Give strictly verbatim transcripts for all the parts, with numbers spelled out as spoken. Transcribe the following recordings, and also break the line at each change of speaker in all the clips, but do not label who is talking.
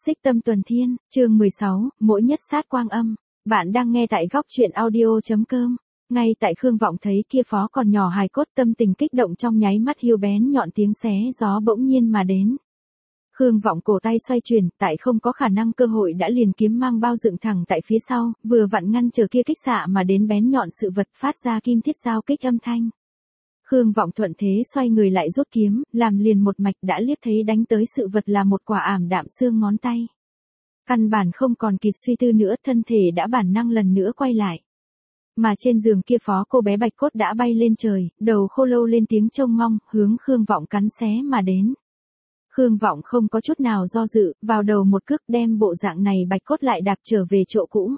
Xích Tâm Tuần Thiên, chương mười sáu, mỗi nhất sát quang âm. Bạn đang nghe tại góc truyện audio.com. Ngay tại Khương Vọng thấy kia phó còn nhỏ hài cốt, tâm tình kích động trong nháy mắt hiu bén nhọn tiếng xé gió bỗng nhiên mà đến. Khương Vọng cổ tay xoay chuyển, tại không có khả năng cơ hội đã liền kiếm mang bao dựng thẳng tại phía sau, vừa vặn ngăn chờ kia kích xạ mà đến bén nhọn sự vật phát ra kim thiết giao kích âm thanh. Khương Vọng thuận thế xoay người lại rút kiếm, làm liền một mạch đã liếc thấy đánh tới sự vật là một quả ảm đạm xương ngón tay. Căn bản không còn kịp suy tư nữa, thân thể đã bản năng lần nữa quay lại. Mà trên giường kia phó cô bé bạch cốt đã bay lên trời, đầu khô lâu lên tiếng trông mong, hướng Khương Vọng cắn xé mà đến. Khương Vọng không có chút nào do dự, vào đầu một cước đem bộ dạng này bạch cốt lại đạp trở về chỗ cũ.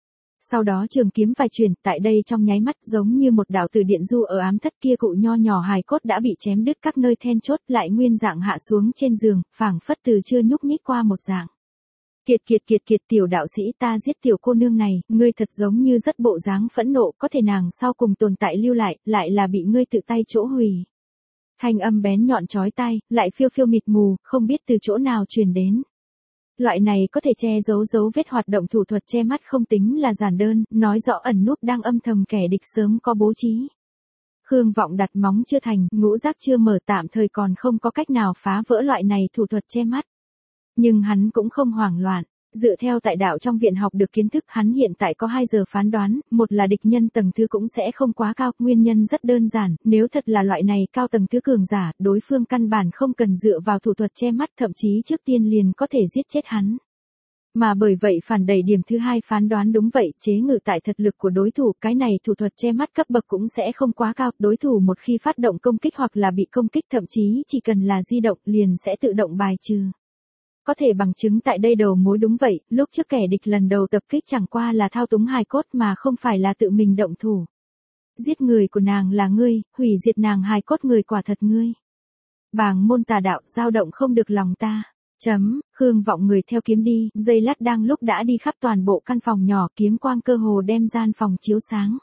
Sau đó trường kiếm vài chuyển, tại đây trong nháy mắt giống như một đạo tử điện du ở ám thất, kia cụ nho nhỏ hài cốt đã bị chém đứt các nơi then chốt, lại nguyên dạng hạ xuống trên giường, phảng phất từ chưa nhúc nhích qua một dạng. Kiệt kiệt kiệt kiệt tiểu đạo sĩ, ta giết tiểu cô nương này, ngươi thật giống như rất bộ dáng phẫn nộ, có thể nàng sau cùng tồn tại lưu lại, lại là bị ngươi tự tay chỗ hủy. Thanh âm bén nhọn chói tai, lại phiêu phiêu mịt mù, không biết từ chỗ nào truyền đến. Loại này có thể che giấu dấu vết hoạt động thủ thuật che mắt không tính là giản đơn, nói rõ ẩn núp đang âm thầm kẻ địch sớm có bố trí. Khương Vọng đặt móng chưa thành, ngũ giác chưa mở, tạm thời còn không có cách nào phá vỡ loại này thủ thuật che mắt. Nhưng hắn cũng không hoảng loạn, dựa theo tại đạo trong viện học được kiến thức, hắn hiện tại có hai giờ phán đoán, một là địch nhân tầng thứ cũng sẽ không quá cao, nguyên nhân rất đơn giản, nếu thật là loại này cao tầng thứ cường giả, đối phương căn bản không cần dựa vào thủ thuật che mắt, thậm chí trước tiên liền có thể giết chết hắn. Mà bởi vậy phản đẩy điểm thứ hai phán đoán đúng vậy, chế ngự tại thực lực của đối thủ, cái này thủ thuật che mắt cấp bậc cũng sẽ không quá cao, đối thủ một khi phát động công kích hoặc là bị công kích, thậm chí chỉ cần là di động liền sẽ tự động bài trừ. Có thể bằng chứng tại đây đầu mối đúng vậy, lúc trước kẻ địch lần đầu tập kích chẳng qua là thao túng hài cốt mà không phải là tự mình động thủ. Giết người của nàng là ngươi, hủy diệt nàng hài cốt người quả thật ngươi. Bàng môn tà đạo, dao động không được lòng ta. Chấm, Khương Vọng người theo kiếm đi, dây lát đang lúc đã đi khắp toàn bộ căn phòng nhỏ, kiếm quang cơ hồ đem gian phòng chiếu sáng.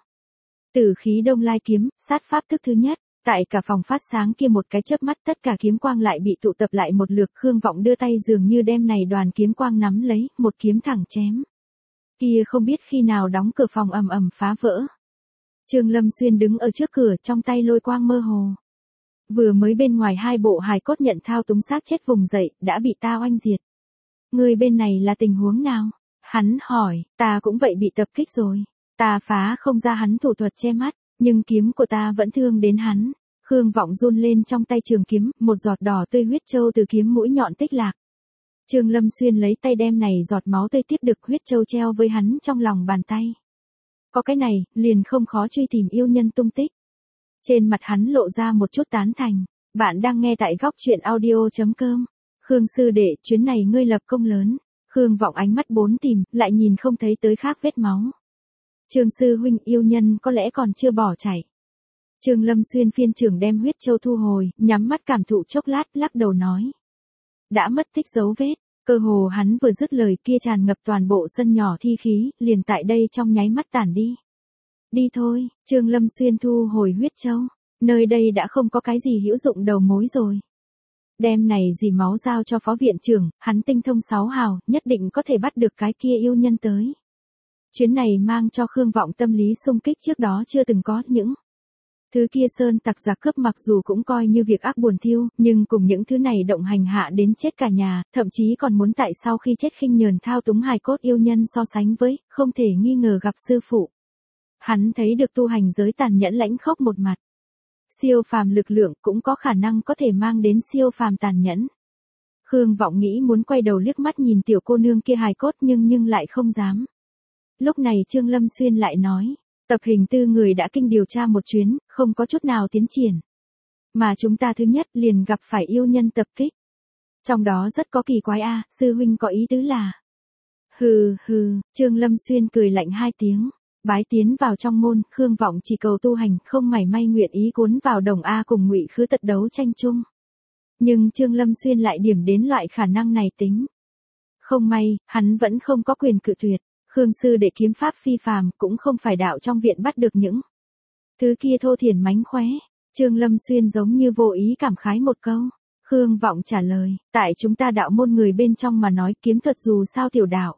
Tử khí đông lai kiếm, sát pháp thức thứ nhất. Tại cả phòng phát sáng kia một cái chớp mắt, tất cả kiếm quang lại bị tụ tập lại một lượt, Khương Vọng đưa tay dường như đem này đoàn kiếm quang nắm lấy, một kiếm thẳng chém. Kia không biết khi nào đóng cửa phòng ầm ầm phá vỡ. Trương Lâm Xuyên đứng ở trước cửa, trong tay lôi quang mơ hồ. Vừa mới bên ngoài hai bộ hài cốt nhận thao túng xác chết vùng dậy, đã bị ta oanh diệt. Người bên này là tình huống nào? Hắn hỏi, ta cũng vậy bị tập kích rồi. Ta phá không ra hắn thủ thuật che mắt. Nhưng kiếm của ta vẫn thương đến hắn. Khương Vọng run lên trong tay trường kiếm, một giọt đỏ tươi huyết châu từ kiếm mũi nhọn tích lạc. Trương Lâm Xuyên lấy tay đem này giọt máu tươi tiếp được, huyết châu treo với hắn trong lòng bàn tay. Có cái này, liền không khó truy tìm yêu nhân tung tích. Trên mặt hắn lộ ra một chút tán thành. Bạn đang nghe tại góc truyện audio.com. Khương sư đệ, chuyến này ngươi lập công lớn. Khương Vọng ánh mắt bốn tìm, lại nhìn không thấy tới khác vết máu. Trương sư huynh, yêu nhân có lẽ còn chưa bỏ chạy. Trương Lâm Xuyên phiên trưởng đem huyết châu thu hồi, nhắm mắt cảm thụ chốc lát, lắc đầu nói. Đã mất tích dấu vết, cơ hồ hắn vừa dứt lời kia tràn ngập toàn bộ sân nhỏ thi khí, liền tại đây trong nháy mắt tản đi. Đi thôi, Trương Lâm Xuyên thu hồi huyết châu, nơi đây đã không có cái gì hữu dụng đầu mối rồi. Đem này dì máu giao cho phó viện trưởng, hắn tinh thông sáu hào, nhất định có thể bắt được cái kia yêu nhân tới. Chuyến này mang cho Khương Vọng tâm lý xung kích trước đó chưa từng có những. Thứ kia sơn tặc giặc cướp mặc dù cũng coi như việc ác buồn thiêu, nhưng cùng những thứ này động hành hạ đến chết cả nhà, thậm chí còn muốn tại sau khi chết khinh nhờn thao túng hài cốt yêu nhân so sánh với, không thể nghi ngờ gặp sư phụ. Hắn thấy được tu hành giới tàn nhẫn lãnh khốc một mặt. Siêu phàm lực lượng cũng có khả năng có thể mang đến siêu phàm tàn nhẫn. Khương Vọng nghĩ muốn quay đầu liếc mắt nhìn tiểu cô nương kia hài cốt nhưng nhưng lại không dám. Lúc này Trương Lâm Xuyên lại nói, tập hình tư người đã kinh điều tra một chuyến, không có chút nào tiến triển. Mà chúng ta thứ nhất liền gặp phải yêu nhân tập kích. Trong đó rất có kỳ quái a, sư huynh có ý tứ là. Hừ hừ, Trương Lâm Xuyên cười lạnh hai tiếng, bái tiến vào trong môn, Khương Vọng chỉ cầu tu hành, không mảy may nguyện ý cuốn vào đồng A cùng Ngụy Khứ tật đấu tranh chung. Nhưng Trương Lâm Xuyên lại điểm đến loại khả năng này tính. Không may, hắn vẫn không có quyền cự tuyệt. Khương sư đệ kiếm pháp phi phàm, cũng không phải đạo trong viện bắt được những thứ kia thô thiển mánh khóe. Trương Lâm Xuyên giống như vô ý cảm khái một câu. Khương Vọng trả lời, tại chúng ta đạo môn người bên trong mà nói kiếm thuật dù sao tiểu đạo.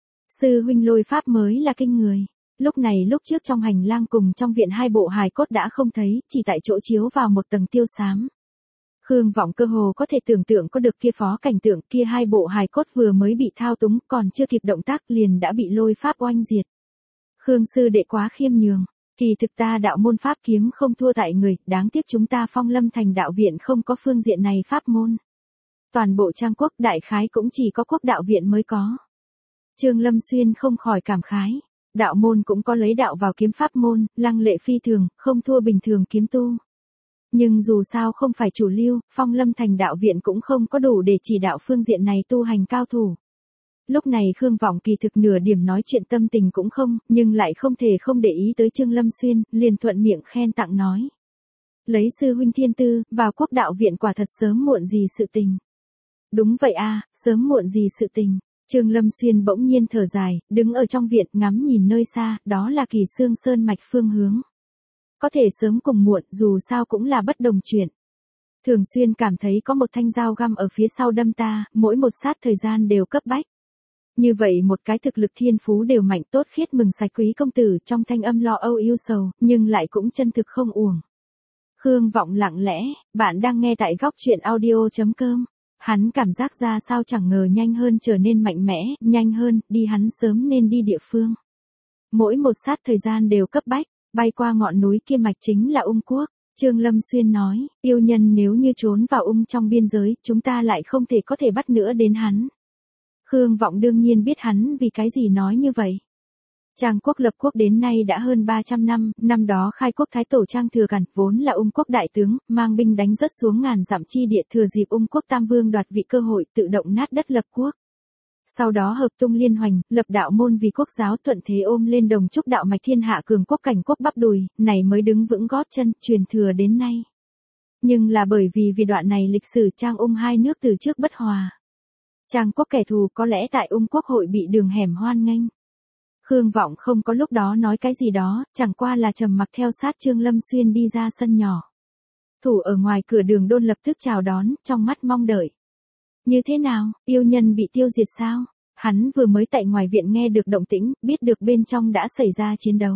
Sư huynh lôi pháp mới là kinh người. Lúc này lúc trước trong hành lang cùng trong viện hai bộ hài cốt đã không thấy, chỉ tại chỗ chiếu vào một tầng tiêu xám. Khương Vọng cơ hồ có thể tưởng tượng có được kia phó cảnh tượng, kia hai bộ hài cốt vừa mới bị thao túng, còn chưa kịp động tác liền đã bị lôi pháp oanh diệt. Khương sư đệ quá khiêm nhường, kỳ thực ta đạo môn pháp kiếm không thua tại người, đáng tiếc chúng ta Phong Lâm Thành đạo viện không có phương diện này pháp môn. Toàn bộ Trang quốc đại khái cũng chỉ có quốc đạo viện mới có. Trương Lâm Xuyên không khỏi cảm khái, đạo môn cũng có lấy đạo vào kiếm pháp môn, lăng lệ phi thường, không thua bình thường kiếm tu. Nhưng dù sao không phải chủ lưu, Phong Lâm Thành đạo viện cũng không có đủ để chỉ đạo phương diện này tu hành cao thủ. Lúc này Khương Vọng kỳ thực nửa điểm nói chuyện tâm tình cũng không, nhưng lại không thể không để ý tới Trương Lâm Xuyên, liền thuận miệng khen tặng nói. Lấy sư huynh thiên tư, vào quốc đạo viện quả thật sớm muộn gì sự tình. Đúng vậy a, sớm muộn gì sự tình. Trương Lâm Xuyên bỗng nhiên thở dài, đứng ở trong viện ngắm nhìn nơi xa, đó là Kỳ Xương Sơn mạch phương hướng. Có thể sớm cùng muộn, dù sao cũng là bất đồng chuyện. Thường xuyên cảm thấy có một thanh dao găm ở phía sau đâm ta, mỗi một sát thời gian đều cấp bách. Như vậy một cái thực lực thiên phú đều mạnh tốt khiết mừng sạch quý công tử trong thanh âm lo âu yêu sầu, nhưng lại cũng chân thực không uổng. Khương Vọng lặng lẽ, bạn đang nghe tại góc truyện audio chấm com. Hắn cảm giác ra sao chẳng ngờ nhanh hơn trở nên mạnh mẽ, nhanh hơn, đi hắn sớm nên đi địa phương. Mỗi một sát thời gian đều cấp bách, bay qua ngọn núi kia mạch chính là Ung Quốc. Trương Lâm Xuyên nói, yêu nhân nếu như trốn vào Ung trong biên giới, chúng ta lại không thể có thể bắt nữa đến hắn. Khương Vọng đương nhiên biết hắn vì cái gì nói như vậy. Trang quốc lập quốc đến nay đã hơn ba trăm năm, năm đó khai quốc thái tổ Trang Thừa Cản, vốn là Ung quốc đại tướng, mang binh đánh rất xuống ngàn dặm chi địa thừa dịp Ung quốc tam vương đoạt vị cơ hội tự động nát đất lập quốc. Sau đó hợp tung liên hoành, lập đạo môn vì quốc giáo thuận thế ôm lên đồng trúc đạo mạch thiên hạ cường quốc cảnh quốc bắp đùi, này mới đứng vững gót chân, truyền thừa đến nay. Nhưng là bởi vì vì đoạn này lịch sử Trang Ung hai nước từ trước bất hòa. Trang quốc kẻ thù có lẽ tại Ung quốc hội bị đường hẻm hoan nghênh. Khương Vọng không có lúc đó nói cái gì đó, chẳng qua là trầm mặc theo sát Trương Lâm Xuyên đi ra sân nhỏ. Thủ ở ngoài cửa đường đôn lập tức chào đón, trong mắt mong đợi. Như thế nào, yêu nhân bị tiêu diệt sao? Hắn vừa mới tại ngoài viện nghe được động tĩnh, biết được bên trong đã xảy ra chiến đấu.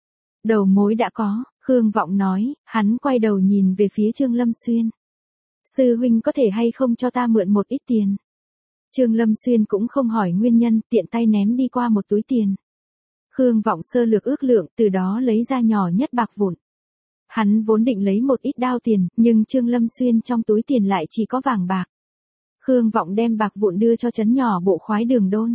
Đầu mối đã có, Khương Vọng nói, hắn quay đầu nhìn về phía Trương Lâm Xuyên. Sư huynh có thể hay không cho ta mượn một ít tiền? Trương Lâm Xuyên cũng không hỏi nguyên nhân, tiện tay ném đi qua một túi tiền. Khương Vọng sơ lược ước lượng, từ đó lấy ra nhỏ nhất bạc vụn. Hắn vốn định lấy một ít đao tiền, nhưng Trương Lâm Xuyên trong túi tiền lại chỉ có vàng bạc. Khương Vọng đem bạc vụn đưa cho trấn nhỏ bộ khoái đường đôn.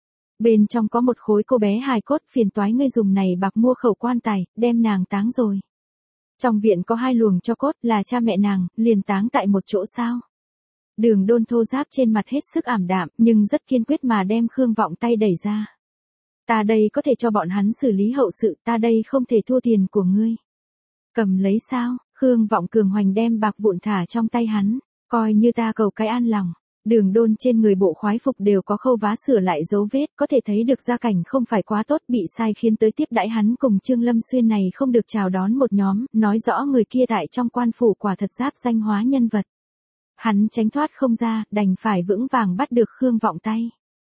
Bên trong có một khối cô bé hài cốt, phiền toái ngươi dùng này bạc mua khẩu quan tài, đem nàng táng rồi. Trong viện có hai luồng cho cốt là cha mẹ nàng, liền táng tại một chỗ sao. Đường đôn thô giáp trên mặt hết sức ảm đạm, nhưng rất kiên quyết mà đem Khương Vọng tay đẩy ra. Ta đây có thể cho bọn hắn xử lý hậu sự, ta đây không thể thua tiền của ngươi. Cầm lấy sao, Khương Vọng cường hoành đem bạc vụn thả trong tay hắn, coi như ta cầu cái an lòng. Đường đôn trên người bộ khoái phục đều có khâu vá sửa lại dấu vết, có thể thấy được gia cảnh không phải quá tốt, bị sai khiến tới tiếp đãi hắn cùng Trương Lâm Xuyên này không được chào đón một nhóm, nói rõ người kia tại trong quan phủ quả thật giáp danh hóa nhân vật. Hắn tránh thoát không ra, đành phải vững vàng bắt được Khương Vọng tay.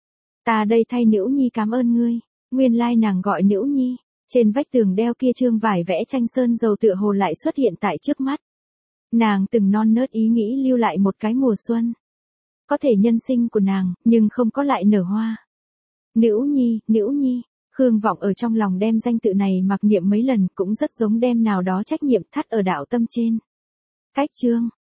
Ta đây thay Nữu Nhi cảm ơn ngươi. Nguyên lai nàng gọi Nữu Nhi. Trên vách tường đeo kia trương vải vẽ tranh sơn dầu tựa hồ lại xuất hiện tại trước mắt. Nàng từng non nớt ý nghĩ lưu lại một cái mùa xuân. Có thể nhân sinh của nàng, nhưng không có lại nở hoa. Nữu Nhi, Nữu Nhi. Khương Vọng ở trong lòng đem danh tự này mặc niệm mấy lần, cũng rất giống đem nào đó trách nhiệm thắt ở đạo tâm trên. Cách chương.